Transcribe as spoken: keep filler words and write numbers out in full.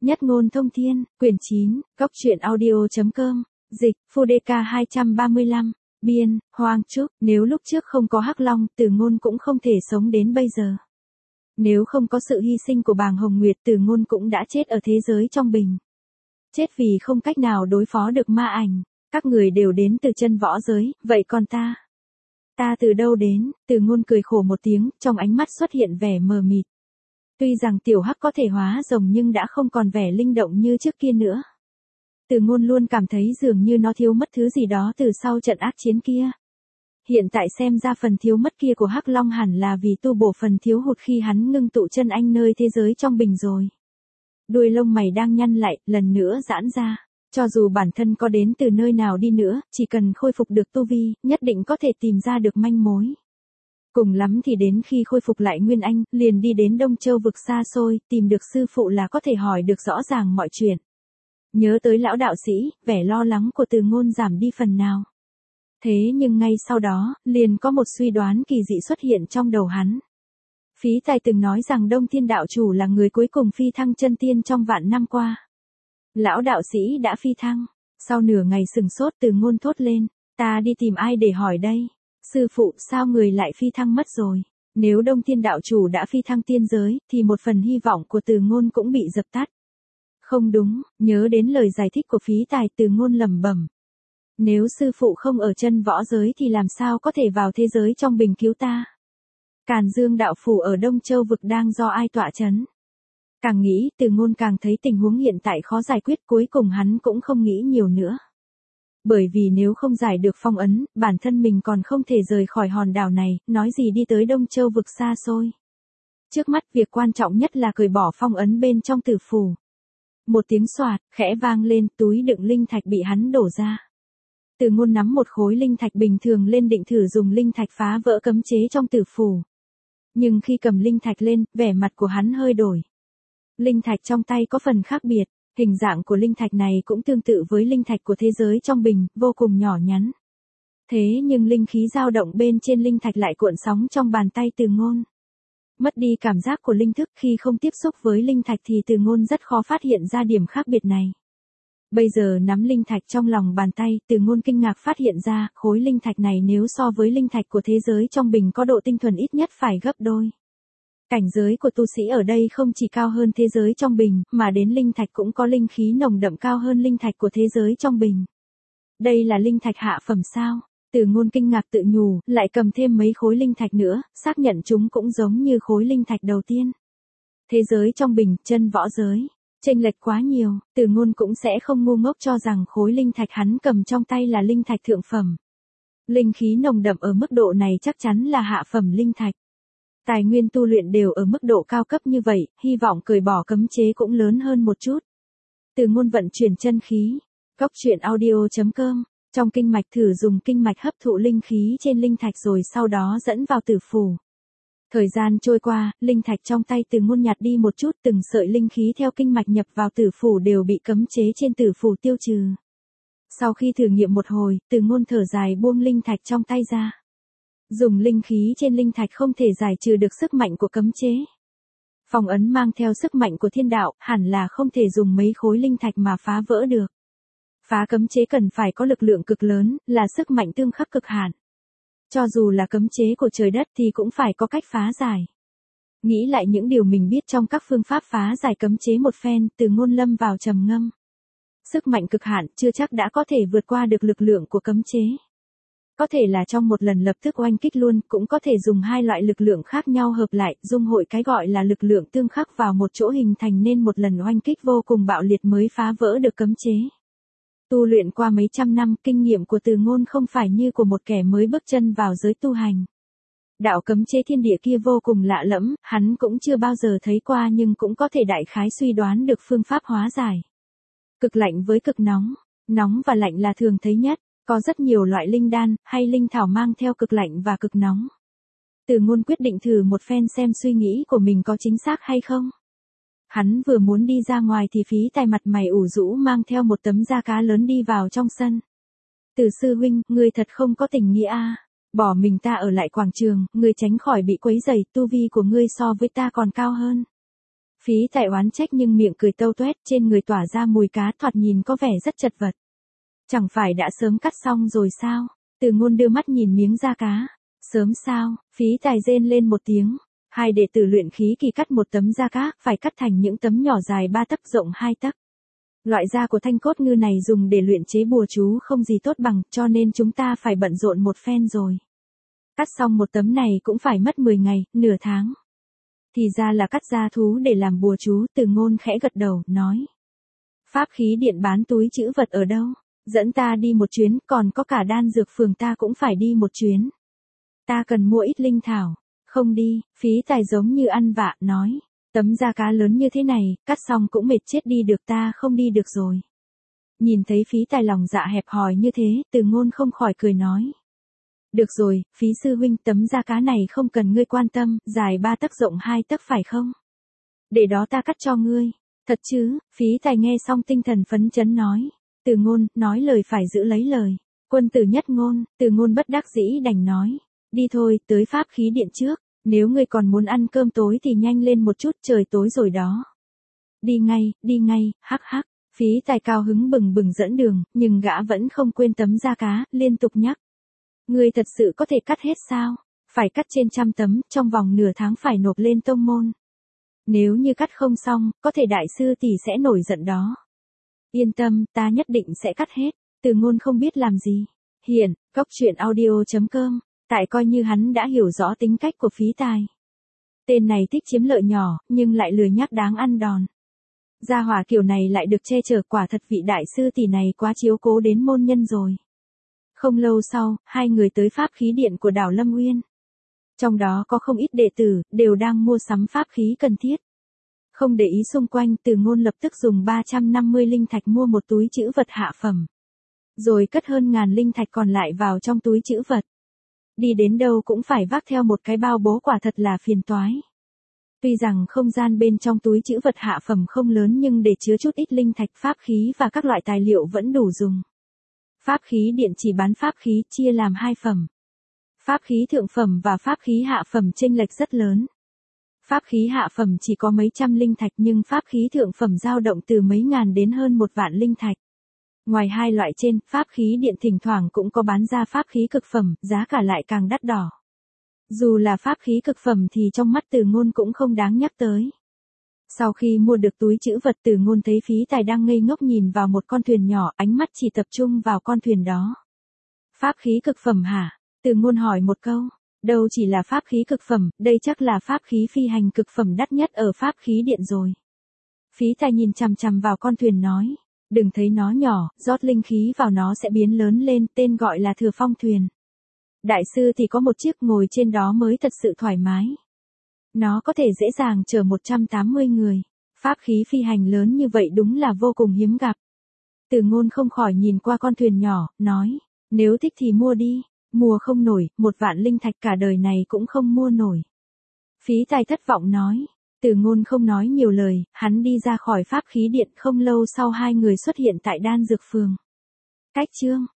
Nhất ngôn thông thiên, quyển chín, góc truyện audio.com, dịch, Fudeca hai trăm ba mươi lăm, biên, Hoang Trúc, nếu lúc trước không có Hắc Long, Từ Ngôn cũng không thể sống đến bây giờ. Nếu không có sự hy sinh của Bàng Hồng Nguyệt, Từ Ngôn cũng đã chết ở thế giới trong bình. Chết vì không cách nào đối phó được ma ảnh, các người đều đến từ chân võ giới, vậy còn ta? Ta từ đâu đến? Từ Ngôn cười khổ một tiếng, trong ánh mắt xuất hiện vẻ mờ mịt. Tuy rằng tiểu Hắc có thể hóa rồng nhưng đã không còn vẻ linh động như trước kia nữa. Từ Ngôn luôn cảm thấy dường như nó thiếu mất thứ gì đó từ sau trận ác chiến kia. Hiện tại xem ra phần thiếu mất kia của Hắc Long hẳn là vì tu bổ phần thiếu hụt khi hắn ngưng tụ chân anh nơi thế giới trong bình rồi. Đuôi lông mày đang nhăn lại, lần nữa giãn ra. Cho dù bản thân có đến từ nơi nào đi nữa, chỉ cần khôi phục được tu vi, nhất định có thể tìm ra được manh mối. Cùng lắm thì đến khi khôi phục lại Nguyên Anh, liền đi đến Đông Châu vực xa xôi, tìm được sư phụ là có thể hỏi được rõ ràng mọi chuyện. Nhớ tới lão đạo sĩ, vẻ lo lắng của Từ Ngôn giảm đi phần nào. Thế nhưng ngay sau đó, liền có một suy đoán kỳ dị xuất hiện trong đầu hắn. Phí Tài từng nói rằng Đông Thiên đạo chủ là người cuối cùng phi thăng chân tiên trong vạn năm qua. Lão đạo sĩ đã phi thăng. Sau nửa ngày sừng sốt, Từ Ngôn thốt lên, ta đi tìm ai để hỏi đây? Sư phụ, sao người lại phi thăng mất rồi? Nếu Đông Thiên đạo chủ đã phi thăng tiên giới, thì một phần hy vọng của Từ Ngôn cũng bị dập tắt. Không đúng, nhớ đến lời giải thích của Phí Tài, Từ Ngôn lẩm bẩm. Nếu sư phụ không ở chân võ giới thì làm sao có thể vào thế giới trong bình cứu ta? Càn Dương đạo phủ ở Đông Châu vực đang do ai tọa chấn? Càng nghĩ, Từ Ngôn càng thấy tình huống hiện tại khó giải quyết, cuối cùng hắn cũng không nghĩ nhiều nữa. Bởi vì nếu không giải được phong ấn, bản thân mình còn không thể rời khỏi hòn đảo này, nói gì đi tới Đông Châu vực xa xôi. Trước mắt việc quan trọng nhất là cởi bỏ phong ấn bên trong tử phủ. Một tiếng xoạt, khẽ vang lên, túi đựng linh thạch bị hắn đổ ra. Từ Ngôn nắm một khối linh thạch bình thường lên định thử dùng linh thạch phá vỡ cấm chế trong tử phủ. Nhưng khi cầm linh thạch lên, vẻ mặt của hắn hơi đổi. Linh thạch trong tay có phần khác biệt, hình dạng của linh thạch này cũng tương tự với linh thạch của thế giới trong bình, vô cùng nhỏ nhắn. Thế nhưng linh khí dao động bên trên linh thạch lại cuộn sóng trong bàn tay Từ Ngôn. Mất đi cảm giác của linh thức khi không tiếp xúc với linh thạch thì Từ Ngôn rất khó phát hiện ra điểm khác biệt này. Bây giờ nắm linh thạch trong lòng bàn tay, Từ Ngôn kinh ngạc phát hiện ra, khối linh thạch này nếu so với linh thạch của thế giới trong bình có độ tinh thuần ít nhất phải gấp đôi. Cảnh giới của tu sĩ ở đây không chỉ cao hơn thế giới trong bình, mà đến linh thạch cũng có linh khí nồng đậm cao hơn linh thạch của thế giới trong bình. Đây là linh thạch hạ phẩm sao? Từ Ngôn kinh ngạc tự nhủ, lại cầm thêm mấy khối linh thạch nữa, xác nhận chúng cũng giống như khối linh thạch đầu tiên. Thế giới trong bình, chân võ giới. Chênh lệch quá nhiều, Từ Ngôn cũng sẽ không ngu ngốc cho rằng khối linh thạch hắn cầm trong tay là linh thạch thượng phẩm. Linh khí nồng đậm ở mức độ này chắc chắn là hạ phẩm linh thạch. Tài nguyên tu luyện đều ở mức độ cao cấp như vậy, hy vọng cởi bỏ cấm chế cũng lớn hơn một chút. Từ Ngôn vận chuyển chân khí. Góc truyện audio.com, trong kinh mạch thử dùng kinh mạch hấp thụ linh khí trên linh thạch rồi sau đó dẫn vào tử phủ. Thời gian trôi qua, linh thạch trong tay Từ Ngôn nhạt đi một chút, từng sợi linh khí theo kinh mạch nhập vào tử phủ đều bị cấm chế trên tử phủ tiêu trừ. Sau khi thử nghiệm một hồi, Từ Ngôn thở dài buông linh thạch trong tay ra. Dùng linh khí trên linh thạch không thể giải trừ được sức mạnh của cấm chế. Phong ấn mang theo sức mạnh của thiên đạo, hẳn là không thể dùng mấy khối linh thạch mà phá vỡ được. Phá cấm chế cần phải có lực lượng cực lớn, là sức mạnh tương khắc cực hạn. Cho dù là cấm chế của trời đất thì cũng phải có cách phá giải. Nghĩ lại những điều mình biết trong các phương pháp phá giải cấm chế một phen, Từ Ngôn lâm vào trầm ngâm. Sức mạnh cực hạn chưa chắc đã có thể vượt qua được lực lượng của cấm chế. Có thể là trong một lần lập tức oanh kích luôn, cũng có thể dùng hai loại lực lượng khác nhau hợp lại, dung hội cái gọi là lực lượng tương khắc vào một chỗ hình thành nên một lần oanh kích vô cùng bạo liệt mới phá vỡ được cấm chế. Tu luyện qua mấy trăm năm, kinh nghiệm của Từ Ngôn không phải như của một kẻ mới bước chân vào giới tu hành. Đạo cấm chế thiên địa kia vô cùng lạ lẫm, hắn cũng chưa bao giờ thấy qua nhưng cũng có thể đại khái suy đoán được phương pháp hóa giải. Cực lạnh với cực nóng, nóng và lạnh là thường thấy nhất, có rất nhiều loại linh đan hay linh thảo mang theo cực lạnh và cực nóng. Từ Ngôn quyết định thử một phen xem suy nghĩ của mình có chính xác hay không. Hắn vừa muốn đi ra ngoài thì Phí Tài mặt mày ủ rũ mang theo một tấm da cá lớn đi vào trong sân. Từ sư huynh, ngươi thật không có tình nghĩa a. Bỏ mình ta ở lại quảng trường, ngươi tránh khỏi bị quấy rầy, tu vi của ngươi so với ta còn cao hơn. Phí Tài oán trách nhưng miệng cười tâu tuét, trên người tỏa ra mùi cá, thoạt nhìn có vẻ rất chật vật. Chẳng phải đã sớm cắt xong rồi sao? Từ Ngôn đưa mắt nhìn miếng da cá. Sớm sao? Phí Tài rên lên một tiếng. Hai đệ tử luyện khí kỳ cắt một tấm da cá, phải cắt thành những tấm nhỏ dài ba tấc rộng hai tấc. Loại da của thanh cốt ngư này dùng để luyện chế bùa chú không gì tốt bằng, cho nên chúng ta phải bận rộn một phen rồi. Cắt xong một tấm này cũng phải mất mười ngày, nửa tháng. Thì ra là cắt da thú để làm bùa chú. Từ Ngôn khẽ gật đầu, nói. Pháp khí điện bán túi trữ vật ở đâu? Dẫn ta đi một chuyến, còn có cả đan dược phường ta cũng phải đi một chuyến. Ta cần mua ít linh thảo. Không đi, Phí Tài giống như ăn vạ, nói. Tấm da cá lớn như thế này, cắt xong cũng mệt chết đi được, ta không đi được rồi. Nhìn thấy Phí Tài lòng dạ hẹp hòi như thế, Từ Ngôn không khỏi cười nói. Được rồi, Phí sư huynh, tấm da cá này không cần ngươi quan tâm, dài ba tấc rộng hai tấc phải không? Để đó ta cắt cho ngươi. Thật chứ? Phí Tài nghe xong tinh thần phấn chấn nói. Từ Ngôn, nói lời phải giữ lấy lời. Quân tử nhất ngôn. Từ Ngôn bất đắc dĩ đành nói. Đi thôi, tới pháp khí điện trước. Nếu ngươi còn muốn ăn cơm tối thì nhanh lên một chút, trời tối rồi đó. Đi ngay, đi ngay, hắc hắc. Phí Tài cao hứng bừng bừng dẫn đường, nhưng gã vẫn không quên tấm da cá, liên tục nhắc. Ngươi thật sự có thể cắt hết sao? Phải cắt trên trăm tấm, trong vòng nửa tháng phải nộp lên tông môn. Nếu như cắt không xong, có thể đại sư tỷ sẽ nổi giận đó. Yên tâm, ta nhất định sẽ cắt hết. Từ Ngôn không biết làm gì. Hiện, góc truyện audio chấm com. Tại coi như hắn đã hiểu rõ tính cách của Phí Tài. Tên này thích chiếm lợi nhỏ, nhưng lại lười nhác đáng ăn đòn. Gia hỏa kiểu này lại được che chở, quả thật vị đại sư tỷ này quá chiếu cố đến môn nhân rồi. Không lâu sau, hai người tới pháp khí điện của đảo Lâm Uyên. Trong đó có không ít đệ tử, đều đang mua sắm pháp khí cần thiết. Không để ý xung quanh, Từ Ngôn lập tức dùng ba trăm năm mươi linh thạch mua một túi trữ vật hạ phẩm. Rồi cất hơn ngàn linh thạch còn lại vào trong túi trữ vật. Đi đến đâu cũng phải vác theo một cái bao bố, quả thật là phiền toái. Tuy rằng không gian bên trong túi trữ vật hạ phẩm không lớn nhưng để chứa chút ít linh thạch, pháp khí và các loại tài liệu vẫn đủ dùng. Pháp khí điện chỉ bán pháp khí chia làm hai phẩm. Pháp khí thượng phẩm và pháp khí hạ phẩm chênh lệch rất lớn. Pháp khí hạ phẩm chỉ có mấy trăm linh thạch nhưng pháp khí thượng phẩm dao động từ mấy ngàn đến hơn một vạn linh thạch. Ngoài hai loại trên, pháp khí điện thỉnh thoảng cũng có bán ra pháp khí cực phẩm, giá cả lại càng đắt đỏ. Dù là pháp khí cực phẩm thì trong mắt Từ Ngôn cũng không đáng nhắc tới. Sau khi mua được túi trữ vật, Từ Ngôn thấy Phí Tài đang ngây ngốc nhìn vào một con thuyền nhỏ, ánh mắt chỉ tập trung vào con thuyền đó. Pháp khí cực phẩm hả? Từ Ngôn hỏi một câu. Đâu chỉ là pháp khí cực phẩm, đây chắc là pháp khí phi hành cực phẩm đắt nhất ở pháp khí điện rồi. Phí Tài nhìn chằm chằm vào con thuyền nói. Đừng thấy nó nhỏ, rót linh khí vào nó sẽ biến lớn lên, tên gọi là Thừa Phong thuyền. Đại sư thì có một chiếc, ngồi trên đó mới thật sự thoải mái. Nó có thể dễ dàng chở một trăm tám mươi người. Pháp khí phi hành lớn như vậy đúng là vô cùng hiếm gặp. Từ Ngôn không khỏi nhìn qua con thuyền nhỏ, nói, nếu thích thì mua đi, mua không nổi, một vạn linh thạch cả đời này cũng không mua nổi. Phí Tài thất vọng nói. Từ Ngôn không nói nhiều lời, hắn đi ra khỏi pháp khí điện, không lâu sau hai người xuất hiện tại đan dược phường. Cách chương